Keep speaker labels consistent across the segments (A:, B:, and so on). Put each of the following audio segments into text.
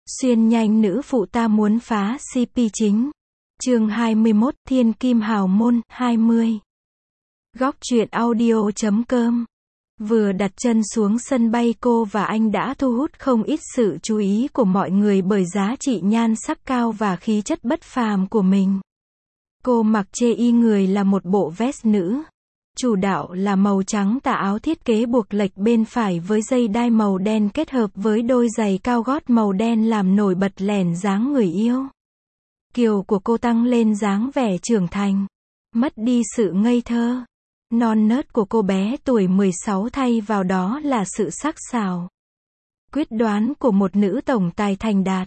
A: Xuyên nhanh nữ phụ ta muốn phá CP chính. Chương 21, Thiên Kim Hào Môn, 20. Góc truyện audio.com. Vừa đặt chân xuống sân bay, cô và anh đã thu hút không ít sự chú ý của mọi người bởi giá trị nhan sắc cao và khí chất bất phàm của mình. Cô mặc chê y người là một bộ vest nữ. Chủ đạo là màu trắng, tà áo thiết kế buộc lệch bên phải với dây đai màu đen kết hợp với đôi giày cao gót màu đen làm nổi bật lẻn dáng người yêu kiều của cô, tăng lên dáng vẻ trưởng thành, mất đi sự ngây thơ non nớt của cô bé tuổi 16, thay vào đó là sự sắc sảo, quyết đoán của một nữ tổng tài thành đạt.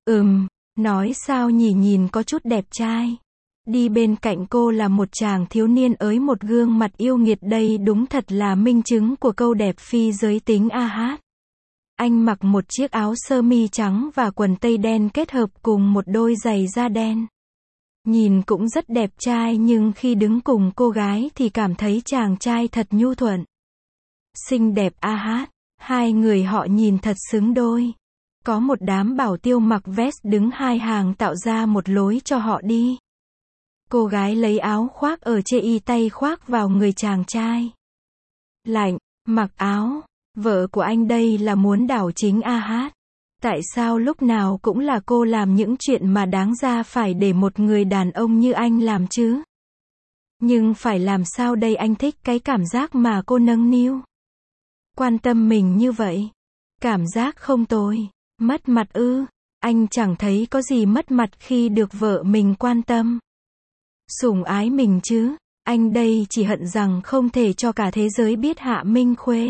A: Nói sao nhỉ, nhìn có chút đẹp trai. Đi bên cạnh cô là một chàng thiếu niên ới một gương mặt yêu nghiệt, đây đúng thật là minh chứng của câu đẹp phi giới tính AH. Anh mặc một chiếc áo sơ mi trắng và quần tây đen kết hợp cùng một đôi giày da đen. Nhìn cũng rất đẹp trai, nhưng khi đứng cùng cô gái thì cảm thấy chàng trai thật nhu thuận, xinh đẹp AH. Hai người họ nhìn thật xứng đôi. Có một đám bảo tiêu mặc vest đứng hai hàng tạo ra một lối cho họ đi. Cô gái lấy áo khoác ở chê y, tay khoác vào người chàng trai. Lạnh, mặc áo. Vợ của anh đây là muốn đảo chính AH. Tại sao lúc nào cũng là cô làm những chuyện mà đáng ra phải để một người đàn ông như anh làm chứ? Nhưng phải làm sao đây, anh thích cái cảm giác mà cô nâng niu, quan tâm mình như vậy. Cảm giác không tồi. Mất mặt ư? Anh chẳng thấy có gì mất mặt khi được vợ mình quan tâm, sủng ái mình chứ. Anh đây chỉ hận rằng không thể cho cả thế giới biết Hạ Minh Khuê,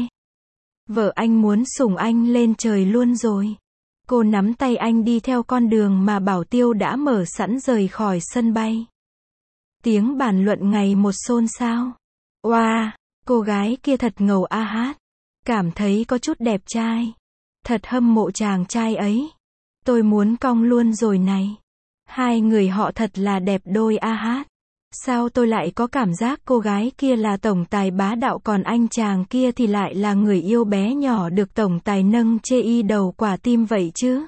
A: vợ anh, muốn sủng anh lên trời luôn rồi. Cô nắm tay anh đi theo con đường mà bảo tiêu đã mở sẵn rời khỏi sân bay. Tiếng bàn luận ngày một xôn xao. Wow, cô gái kia thật ngầu AH. Cảm thấy có chút đẹp trai. Thật hâm mộ chàng trai ấy. Tôi muốn cong luôn rồi này. Hai người họ thật là đẹp đôi AH. Sao tôi lại có cảm giác cô gái kia là tổng tài bá đạo, còn anh chàng kia thì lại là người yêu bé nhỏ được tổng tài nâng chê y đầu quả tim vậy chứ?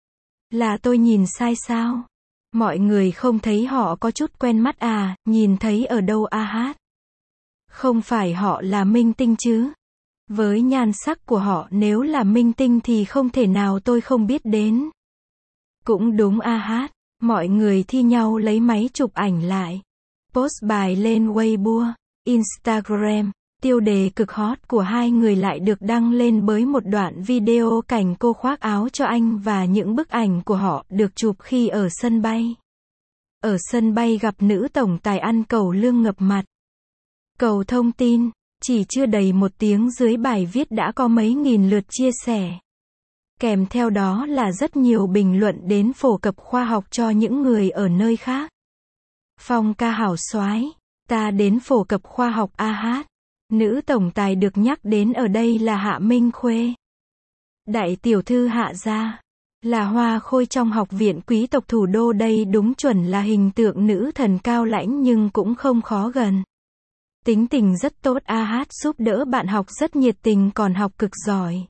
A: Là tôi nhìn sai sao? Mọi người không thấy họ có chút quen mắt à? Nhìn thấy ở đâu AH? Không phải họ là minh tinh chứ? Với nhan sắc của họ, nếu là minh tinh thì không thể nào tôi không biết đến. Cũng đúng AH. Mọi người thi nhau lấy máy chụp ảnh lại, post bài lên Weibo, Instagram. Tiêu đề cực hot của hai người lại được đăng lên với một đoạn video cảnh cô khoác áo cho anh và những bức ảnh của họ được chụp khi ở sân bay. Ở sân bay gặp nữ tổng tài ăn cầu lương ngập mặt. Cầu thông tin, chỉ chưa đầy một tiếng dưới bài viết đã có mấy nghìn lượt chia sẻ. Kèm theo đó là rất nhiều bình luận đến phổ cập khoa học cho những người ở nơi khác. Phong ca hảo soái, ta đến phổ cập khoa học AH. Nữ tổng tài được nhắc đến ở đây là Hạ Minh Khuê, đại tiểu thư Hạ gia, là hoa khôi trong học viện quý tộc thủ đô. Đây đúng chuẩn là hình tượng nữ thần cao lãnh nhưng cũng không khó gần. Tính tình rất tốt AH, giúp đỡ bạn học rất nhiệt tình, còn học cực giỏi.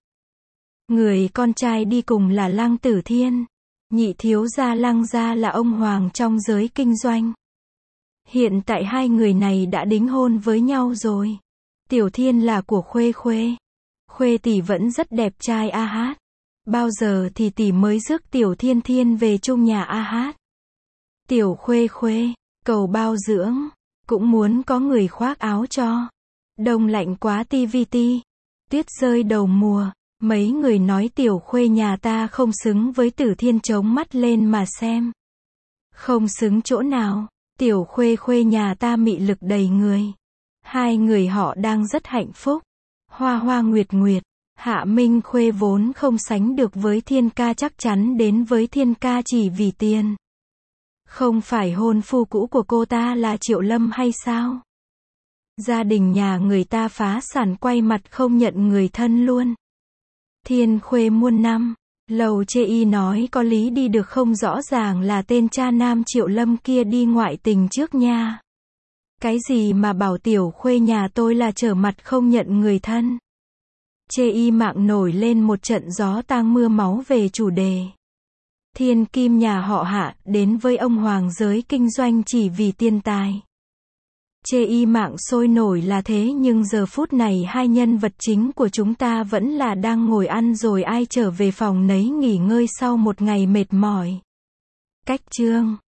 A: Người con trai đi cùng là Lăng Tử Thiên, nhị thiếu gia Lăng gia là ông hoàng trong giới kinh doanh. Hiện tại hai người này đã đính hôn với nhau rồi. Tiểu Thiên là của Khuê Khuê. Khuê tỷ vẫn rất đẹp trai AH. Bao giờ thì tỷ mới rước Tiểu Thiên Thiên về chung nhà AH? Tiểu Khuê Khuê, cầu bao dưỡng, cũng muốn có người khoác áo cho. Đông lạnh quá TVT, tuyết rơi đầu mùa. Mấy người nói Tiểu Khuê nhà ta không xứng với Tử Thiên, chống mắt lên mà xem. Không xứng chỗ nào? Tiểu Khuê Khuê nhà ta mị lực đầy người. Hai người họ đang rất hạnh phúc. Hoa hoa nguyệt nguyệt. Hạ Minh Khuê vốn không sánh được với Thiên ca, chắc chắn đến với Thiên ca chỉ vì tiền. Không phải hôn phu cũ của cô ta là Triệu Lâm hay sao? Gia đình nhà người ta phá sản, quay mặt không nhận người thân luôn. Thiên Khuê muôn năm, lầu chê y nói có lý đi được không, rõ ràng là tên cha nam Triệu Lâm kia đi ngoại tình trước nha. Cái gì mà bảo Tiểu Khuê nhà tôi là trở mặt không nhận người thân. Chê y mạng nổi lên một trận gió tang mưa máu về chủ đề. Thiên kim nhà họ Hạ, đến với ông hoàng giới kinh doanh chỉ vì tiền tài. Chê y mạng sôi nổi là thế nhưng giờ phút này hai nhân vật chính của chúng ta vẫn là đang ngồi ăn rồi ai trở về phòng nấy nghỉ ngơi sau một ngày mệt mỏi. Cách chương